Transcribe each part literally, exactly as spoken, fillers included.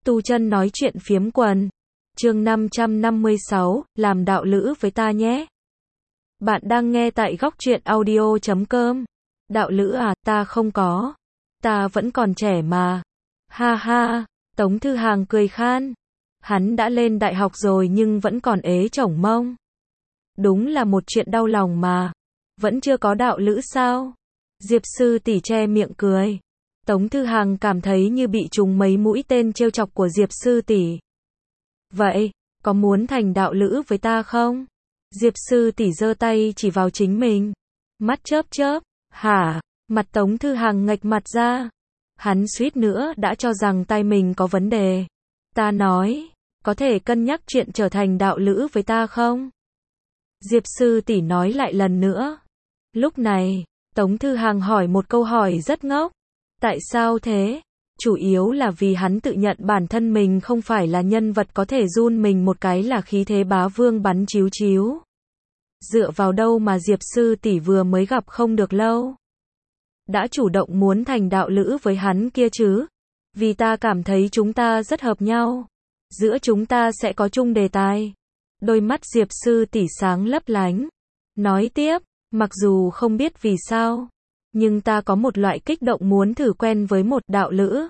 Tu chân nói chuyện phiếm quần. Chương năm trăm năm mươi sáu, làm đạo lữ với ta nhé. Bạn đang nghe tại góc truyện audio chấm com. Đạo lữ à, ta không có. Ta vẫn còn trẻ mà. Ha ha, Tống Thư Hàng cười khan. Hắn đã lên đại học rồi nhưng vẫn còn ế chổng mông. Đúng là một chuyện đau lòng mà. Vẫn chưa có đạo lữ sao? Diệp sư tỷ che miệng cười. Tống Thư Hàng cảm thấy như bị trúng mấy mũi tên trêu chọc của Diệp sư tỷ. Vậy, có muốn thành đạo lữ với ta không? Diệp sư tỷ giơ tay chỉ vào chính mình. Mắt chớp chớp. Hả? Mặt Tống Thư Hàng nghệch mặt ra. Hắn suýt nữa đã cho rằng tay mình có vấn đề. Ta nói, có thể cân nhắc chuyện trở thành đạo lữ với ta không? Diệp sư tỷ nói lại lần nữa. Lúc này, Tống Thư Hàng hỏi một câu hỏi rất ngốc. Tại sao thế? Chủ yếu là vì hắn tự nhận bản thân mình không phải là nhân vật có thể run mình một cái là khí thế bá vương bắn chíu chíu. Dựa vào đâu mà Diệp sư tỷ vừa mới gặp không được lâu đã chủ động muốn thành đạo lữ với hắn kia chứ? Vì ta cảm thấy chúng ta rất hợp nhau. Giữa chúng ta sẽ có chung đề tài. Đôi mắt Diệp sư tỷ sáng lấp lánh. Nói tiếp, mặc dù không biết vì sao, nhưng ta có một loại kích động muốn thử quen với một đạo lữ.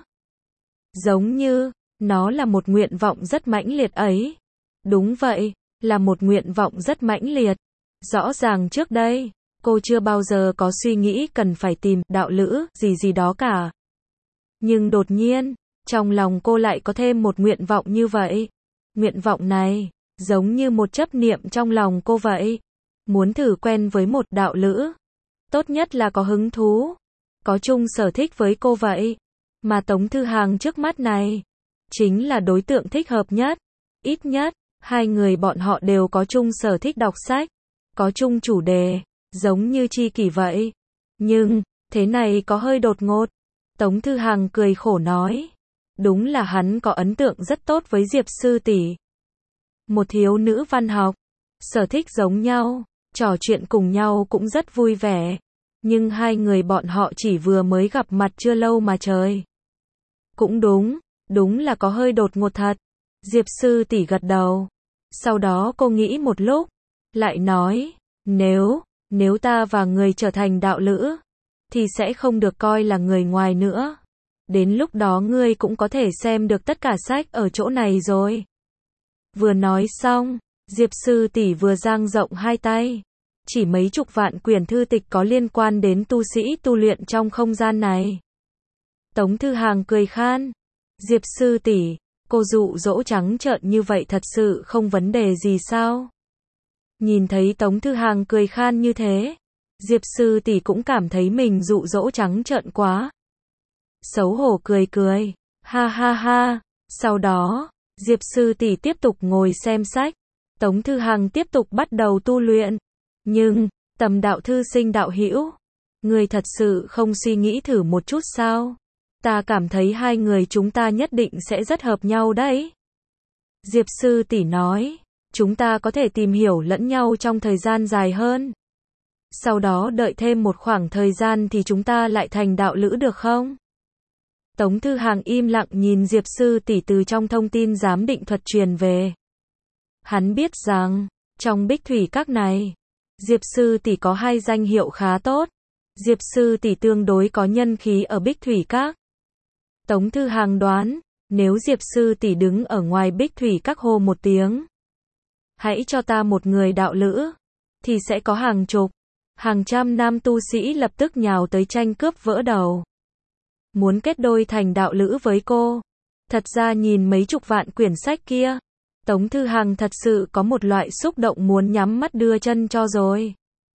Giống như, nó là một nguyện vọng rất mãnh liệt ấy. Đúng vậy, là một nguyện vọng rất mãnh liệt. Rõ ràng trước đây, cô chưa bao giờ có suy nghĩ cần phải tìm đạo lữ gì gì đó cả. Nhưng đột nhiên, trong lòng cô lại có thêm một nguyện vọng như vậy. Nguyện vọng này, giống như một chấp niệm trong lòng cô vậy. Muốn thử quen với một đạo lữ. Tốt nhất là có hứng thú, có chung sở thích với cô vậy. Mà Tống Thư Hàng trước mắt này, chính là đối tượng thích hợp nhất. Ít nhất, hai người bọn họ đều có chung sở thích đọc sách, có chung chủ đề, giống như tri kỷ vậy. Nhưng, thế này có hơi đột ngột. Tống Thư Hàng cười khổ nói. Đúng là hắn có ấn tượng rất tốt với Diệp sư tỷ. Một thiếu nữ văn học, sở thích giống nhau, trò chuyện cùng nhau cũng rất vui vẻ. Nhưng hai người bọn họ chỉ vừa mới gặp mặt chưa lâu mà trời. Cũng đúng, đúng là có hơi đột ngột thật. Diệp sư tỷ gật đầu. Sau đó cô nghĩ một lúc, lại nói, nếu, nếu ta và người trở thành đạo lữ, thì sẽ không được coi là người ngoài nữa. Đến lúc đó ngươi cũng có thể xem được tất cả sách ở chỗ này rồi. Vừa nói xong, Diệp sư tỷ vừa dang rộng hai tay. Chỉ mấy chục vạn quyển thư tịch có liên quan đến tu sĩ tu luyện trong không gian này. Tống Thư Hàng cười khan. Diệp sư tỷ, cô dụ dỗ trắng trợn như vậy thật sự không vấn đề gì sao? Nhìn thấy Tống Thư Hàng cười khan như thế, Diệp sư tỷ cũng cảm thấy mình dụ dỗ trắng trợn quá. Xấu hổ cười cười. Ha ha ha. Sau đó, Diệp sư tỷ tiếp tục ngồi xem sách. Tống Thư Hàng tiếp tục bắt đầu tu luyện. Nhưng, Tầm đạo thư sinh đạo hữu, người thật sự không suy nghĩ thử một chút sao? Ta cảm thấy hai người chúng ta nhất định sẽ rất hợp nhau đấy. Diệp sư tỷ nói, chúng ta có thể tìm hiểu lẫn nhau trong thời gian dài hơn. Sau đó đợi thêm một khoảng thời gian thì chúng ta lại thành đạo lữ được không? Tống Thư Hàng im lặng nhìn Diệp sư tỷ từ trong thông tin giám định thuật truyền về. Hắn biết rằng, trong Bích Thủy Các này, Diệp sư tỷ có hai danh hiệu khá tốt. Diệp sư tỷ tương đối có nhân khí ở Bích Thủy Các. Tống Thư Hàng đoán, nếu Diệp sư tỷ đứng ở ngoài Bích Thủy Các hô một tiếng, hãy cho ta một người đạo lữ, thì sẽ có hàng chục, hàng trăm nam tu sĩ lập tức nhào tới tranh cướp vỡ đầu. Muốn kết đôi thành đạo lữ với cô. Thật ra nhìn mấy chục vạn quyển sách kia, Tống Thư Hàng thật sự có một loại xúc động muốn nhắm mắt đưa chân cho rồi.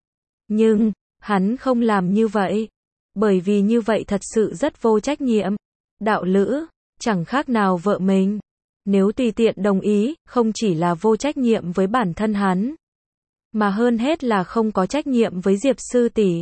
Nhưng, hắn không làm như vậy. Bởi vì như vậy thật sự rất vô trách nhiệm. Đạo lữ, chẳng khác nào vợ mình. Nếu tùy tiện đồng ý, không chỉ là vô trách nhiệm với bản thân hắn, mà hơn hết là không có trách nhiệm với Diệp sư tỷ.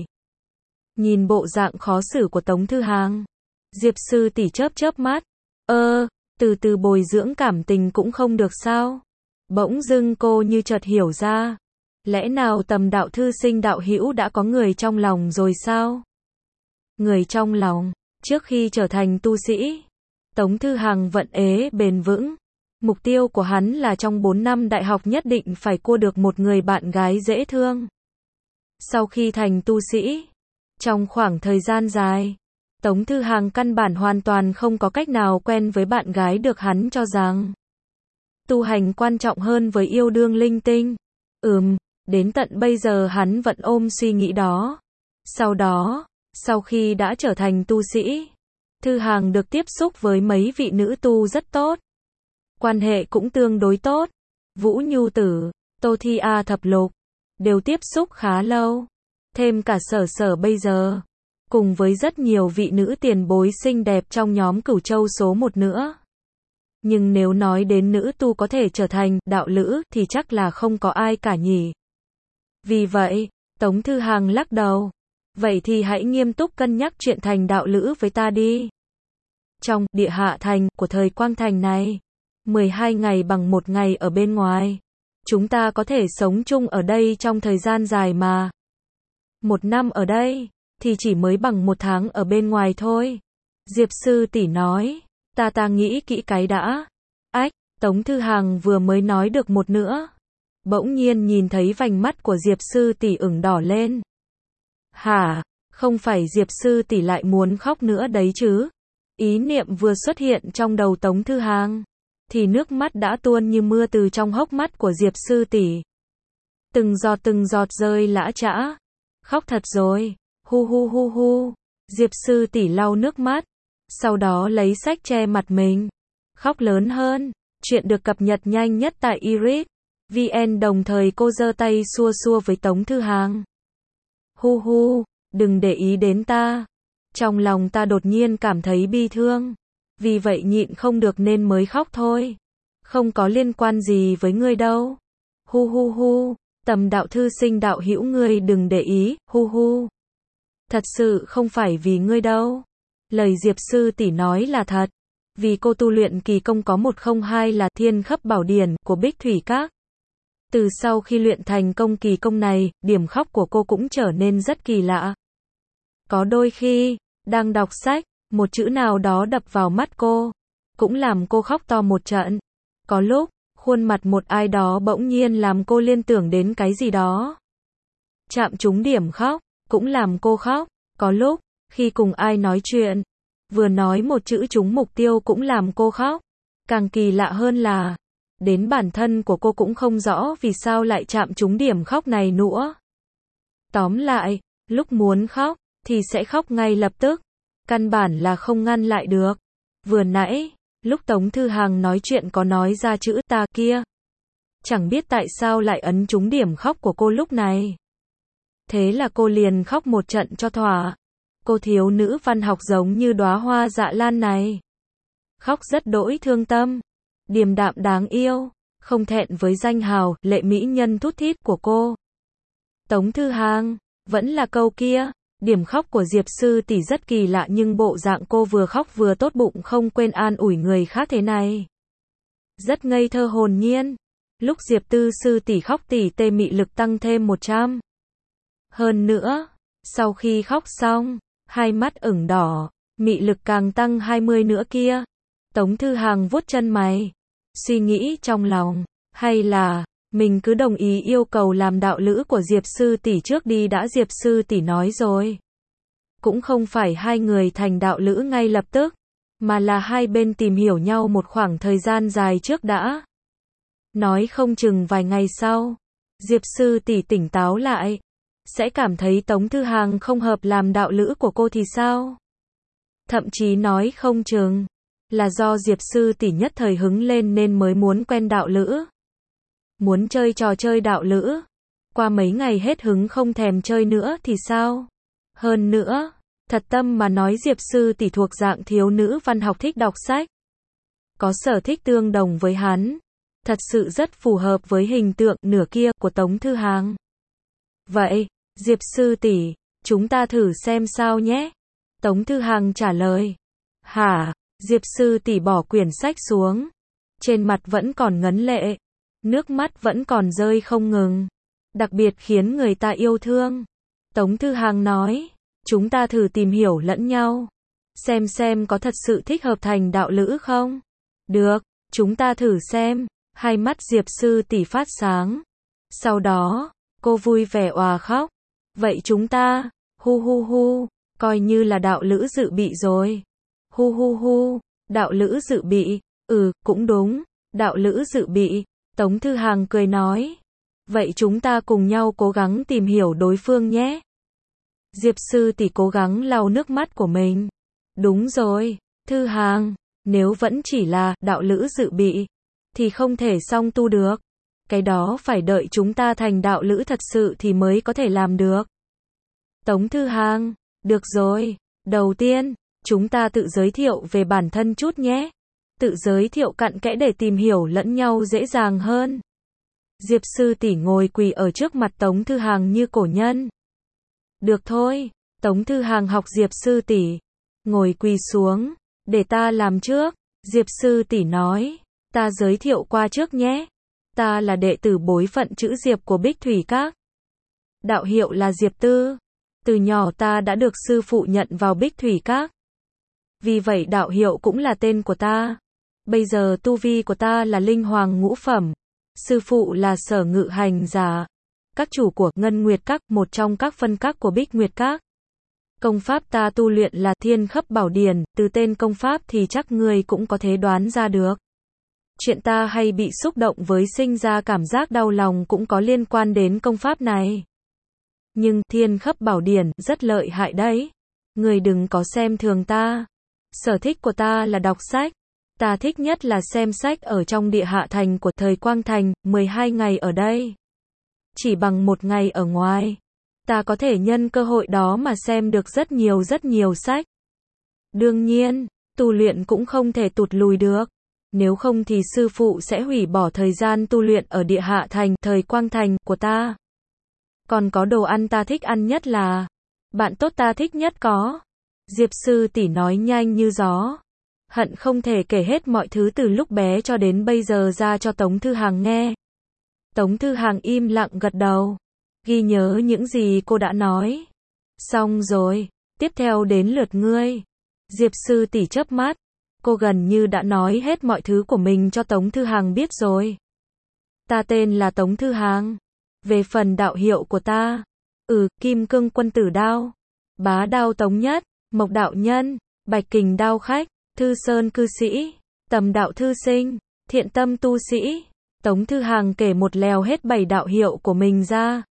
Nhìn bộ dạng khó xử của Tống Thư Hàng, Diệp sư tỷ chớp chớp mắt. Ơ, từ từ bồi dưỡng cảm tình cũng không được sao? Bỗng dưng cô như chợt hiểu ra. Lẽ nào Tầm đạo thư sinh đạo hữu đã có người trong lòng rồi sao? Người trong lòng, trước khi trở thành tu sĩ, Tống Thư Hằng vận ế bền vững. Mục tiêu của hắn là trong bốn năm đại học nhất định phải cua được một người bạn gái dễ thương. Sau khi thành tu sĩ, trong khoảng thời gian dài, Tống Thư Hằng căn bản hoàn toàn không có cách nào quen với bạn gái được hắn cho rằng tu hành quan trọng hơn với yêu đương linh tinh. Ừm, đến tận bây giờ hắn vẫn ôm suy nghĩ đó. Sau đó, sau khi đã trở thành tu sĩ, Thư Hằng được tiếp xúc với mấy vị nữ tu rất tốt. Quan hệ cũng tương đối tốt. Vũ Nhu Tử, Tô Thi A Thập Lục, đều tiếp xúc khá lâu. Thêm cả Sở Sở bây giờ, cùng với rất nhiều vị nữ tiền bối xinh đẹp trong nhóm Cửu Châu số một nữa. Nhưng nếu nói đến nữ tu có thể trở thành đạo lữ thì chắc là không có ai cả nhỉ. Vì vậy, Tống Thư Hằng lắc đầu. Vậy thì hãy nghiêm túc cân nhắc chuyện thành đạo lữ với ta đi. Trong địa hạ thành của thời Quang Thành này, mười hai ngày bằng một ngày ở bên ngoài. Chúng ta có thể sống chung ở đây trong thời gian dài mà. Một năm ở đây, thì chỉ mới bằng một tháng ở bên ngoài thôi. Diệp sư tỷ nói, ta ta nghĩ kỹ cái đã. Ách, Tống Thư Hằng vừa mới nói được một nữa. Bỗng nhiên nhìn thấy vành mắt của Diệp sư tỷ ửng đỏ lên. Hả, không phải Diệp sư tỷ lại muốn khóc nữa đấy chứ? Ý niệm vừa xuất hiện trong đầu Tống Thư Hằng, thì nước mắt đã tuôn như mưa từ trong hốc mắt của Diệp sư tỷ. Từng giọt từng giọt rơi lã chã. Khóc thật rồi, hu hu hu hu. Diệp sư tỷ lau nước mắt, sau đó lấy sách che mặt mình. Khóc lớn hơn. Chuyện được cập nhật nhanh nhất tại iris chấm vn, đồng thời cô giơ tay xua xua với Tống Thư Hằng. Hu hu, đừng để ý đến ta. Trong lòng ta đột nhiên cảm thấy bi thương. Vì vậy nhịn không được nên mới khóc thôi. Không có liên quan gì với ngươi đâu. Hu hu hu, Tầm đạo thư sinh đạo hữu ngươi đừng để ý, hu hu. Thật sự không phải vì ngươi đâu. Lời Diệp sư tỷ nói là thật. Vì cô tu luyện kỳ công có một không hai là Thiên Khấp Bảo Điển của Bích Thủy Các. Từ sau khi luyện thành công kỳ công này, điểm khóc của cô cũng trở nên rất kỳ lạ. Có đôi khi, đang đọc sách, một chữ nào đó đập vào mắt cô, cũng làm cô khóc to một trận. Có lúc, khuôn mặt một ai đó bỗng nhiên làm cô liên tưởng đến cái gì đó. Chạm trúng điểm khóc, cũng làm cô khóc. Có lúc, khi cùng ai nói chuyện, vừa nói một chữ trúng mục tiêu cũng làm cô khóc. Càng kỳ lạ hơn là, đến bản thân của cô cũng không rõ vì sao lại chạm trúng điểm khóc này nữa. Tóm lại, lúc muốn khóc, thì sẽ khóc ngay lập tức. Căn bản là không ngăn lại được. Vừa nãy, lúc Tống Thư Hằng nói chuyện có nói ra chữ ta kia. Chẳng biết tại sao lại ấn trúng điểm khóc của cô lúc này. Thế là cô liền khóc một trận cho thỏa. Cô thiếu nữ văn học giống như đóa hoa dạ lan này. Khóc rất đỗi thương tâm. Điềm đạm đáng yêu. Không thẹn với danh hào, lệ mỹ nhân thút thít của cô. Tống Thư Hằng, vẫn là câu kia. Điểm khóc của Diệp sư tỷ rất kỳ lạ nhưng bộ dạng cô vừa khóc vừa tốt bụng không quên an ủi người khác thế này. Rất ngây thơ hồn nhiên. Lúc Diệp tư sư tỷ khóc tỷ tê mị lực tăng thêm một trăm. Hơn nữa, sau khi khóc xong, hai mắt ửng đỏ, mị lực càng tăng hai mươi nữa kia. Tống Thư Hằng vuốt chân mày, suy nghĩ trong lòng, hay là mình cứ đồng ý yêu cầu làm đạo lữ của Diệp sư tỷ trước đi đã. Diệp sư tỷ nói rồi, cũng không phải hai người thành đạo lữ ngay lập tức, mà là hai bên tìm hiểu nhau một khoảng thời gian dài trước đã. Nói không chừng vài ngày sau, Diệp sư tỷ tỉnh táo lại, sẽ cảm thấy Tống Thư Hằng không hợp làm đạo lữ của cô thì sao? Thậm chí nói không chừng là do Diệp sư tỷ nhất thời hứng lên nên mới muốn quen đạo lữ. Muốn chơi trò chơi đạo lữ, qua mấy ngày hết hứng không thèm chơi nữa thì sao? Hơn nữa, thật tâm mà nói Diệp sư tỷ thuộc dạng thiếu nữ văn học thích đọc sách. Có sở thích tương đồng với hắn. Thật sự rất phù hợp với hình tượng nửa kia của Tống Thư Hằng. Vậy, Diệp sư tỷ, chúng ta thử xem sao nhé. Tống Thư Hằng trả lời. Hả? Diệp sư tỷ bỏ quyển sách xuống. Trên mặt vẫn còn ngấn lệ. Nước mắt vẫn còn rơi không ngừng. Đặc biệt khiến người ta yêu thương. Tống Thư Hằng nói. Chúng ta thử tìm hiểu lẫn nhau. xem xem có thật sự thích hợp thành đạo lữ không? Được, chúng ta thử xem. Hai mắt Diệp sư tỷ phát sáng. Sau đó, cô vui vẻ òa khóc. Vậy chúng ta, hu hu hu, coi như là đạo lữ dự bị rồi. Hu hu hu, đạo lữ dự bị, ừ, cũng đúng, đạo lữ dự bị. Tống Thư Hàng cười nói. Vậy chúng ta cùng nhau cố gắng tìm hiểu đối phương nhé. Diệp sư tỷ cố gắng lau nước mắt của mình. Đúng rồi, Thư Hàng, nếu vẫn chỉ là đạo lữ dự bị, thì không thể song tu được. Cái đó phải đợi chúng ta thành đạo lữ thật sự thì mới có thể làm được. Tống Thư Hàng, được rồi, đầu tiên, chúng ta tự giới thiệu về bản thân chút nhé. Tự giới thiệu cặn kẽ để tìm hiểu lẫn nhau dễ dàng hơn. Diệp sư tỷ ngồi quỳ ở trước mặt Tống Thư Hàng như cổ nhân. Được thôi, Tống Thư Hàng học Diệp sư tỷ. Ngồi quỳ xuống, để ta làm trước. Diệp sư tỷ nói, ta giới thiệu qua trước nhé. Ta là đệ tử bối phận chữ Diệp của Bích Thủy Các. Đạo hiệu là Diệp Tư. Từ nhỏ ta đã được sư phụ nhận vào Bích Thủy Các. Vì vậy đạo hiệu cũng là tên của ta. Bây giờ tu vi của ta là linh hoàng ngũ phẩm. Sư phụ là Sở Ngự Hành Giả. Các chủ của Ngân Nguyệt Các, một trong các phân các của Bích Nguyệt Các. Công pháp ta tu luyện là Thiên Khấp Bảo Điển, từ tên công pháp thì chắc ngươi cũng có thể đoán ra được. Chuyện ta hay bị xúc động với sinh ra cảm giác đau lòng cũng có liên quan đến công pháp này. Nhưng Thiên Khấp Bảo Điển rất lợi hại đấy. Ngươi đừng có xem thường ta. Sở thích của ta là đọc sách. Ta thích nhất là xem sách ở trong địa hạ thành của thời Quang Thành, mười hai ngày ở đây. Chỉ bằng một ngày ở ngoài, ta có thể nhân cơ hội đó mà xem được rất nhiều rất nhiều sách. Đương nhiên, tu luyện cũng không thể tụt lùi được. Nếu không thì sư phụ sẽ hủy bỏ thời gian tu luyện ở địa hạ thành, thời Quang Thành của ta. Còn có đồ ăn ta thích ăn nhất là, bạn tốt ta thích nhất có. Diệp sư tỷ nói nhanh như gió. Hận không thể kể hết mọi thứ từ lúc bé cho đến bây giờ ra cho Tống Thư Hàng nghe. Tống Thư Hàng im lặng gật đầu. Ghi nhớ những gì cô đã nói. Xong rồi, tiếp theo đến lượt ngươi. Diệp sư tỷ chớp mắt. Cô gần như đã nói hết mọi thứ của mình cho Tống Thư Hàng biết rồi. Ta tên là Tống Thư Hàng. Về phần đạo hiệu của ta, ừ, Kim Cương Quân Tử Đao, Bá Đao Tống Nhất, Mộc Đạo Nhân, Bạch Kình Đao Khách, Thư Sơn Cư Sĩ, Tầm Đạo Thư Sinh, Thiện Tâm Tu Sĩ. Tống Thư Hàng kể một lèo hết bảy đạo hiệu của mình ra.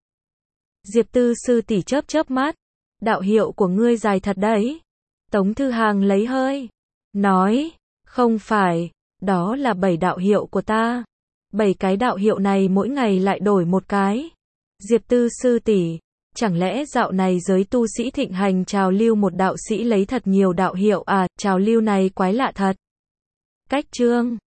Diệp Tư sư tỷ chớp chớp mắt. Đạo hiệu của ngươi dài thật đấy. Tống Thư Hàng lấy hơi. Nói, không phải, đó là bảy đạo hiệu của ta. Bảy cái đạo hiệu này mỗi ngày lại đổi một cái. Diệp Tư sư tỷ, chẳng lẽ dạo này giới tu sĩ thịnh hành trào lưu một đạo sĩ lấy thật nhiều đạo hiệu à, trào lưu này quái lạ thật. Cách chương